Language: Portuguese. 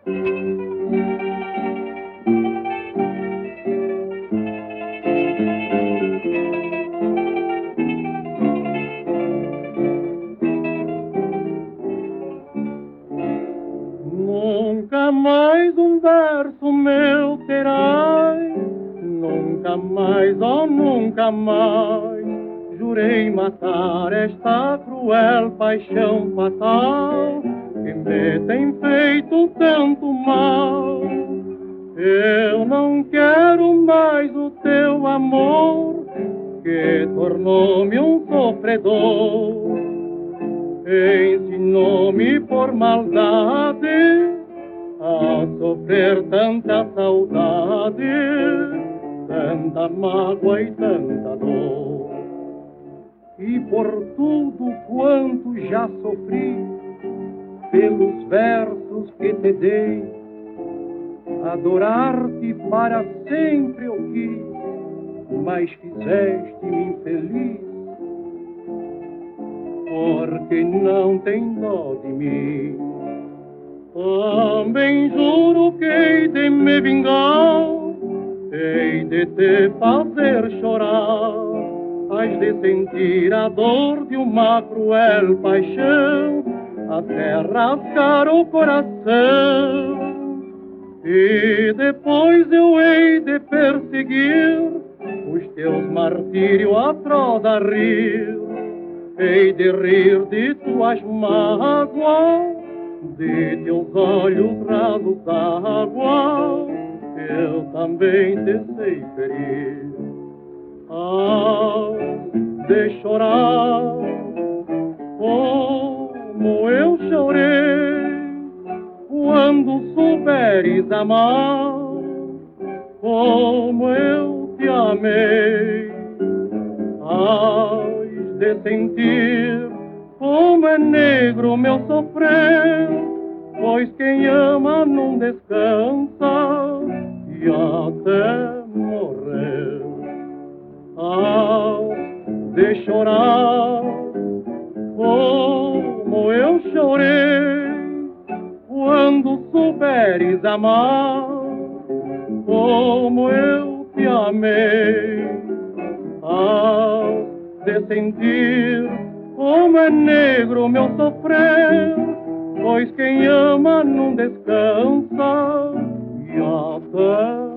Nunca mais um verso meu terás, nunca mais, oh nunca mais, jurei matar esta cruel paixão fatal que me tem feito tanto mal. Eu não quero mais o teu amor, que tornou-me um sofredor. Ensinou-me por maldade a sofrer tanta saudade, tanta mágoa e tanta dor. E por tudo quanto já sofri, pelos versos que te dei, adorar-te para sempre eu quis, mas fizeste-me infeliz, porque não tem dó de mim. Também juro que hei de me vingar, hei de te fazer chorar, hás de sentir a dor de uma cruel paixão, até rasgar o coração. E depois eu hei de perseguir os teus martírios atroz a rir, hei de rir de tuas mágoas, de teus olhos rasos d'água, eu também te sei ferir. De chorar como eu chorei, quando souberes amar como eu te amei. Hás de sentir como é negro meu sofrer, pois quem ama não descansa e até morrer. Hás de chorar como eu chorei, quando souberes amar como eu te amei. Hás de sentir como é negro meu sofrer, pois quem ama não descansa e até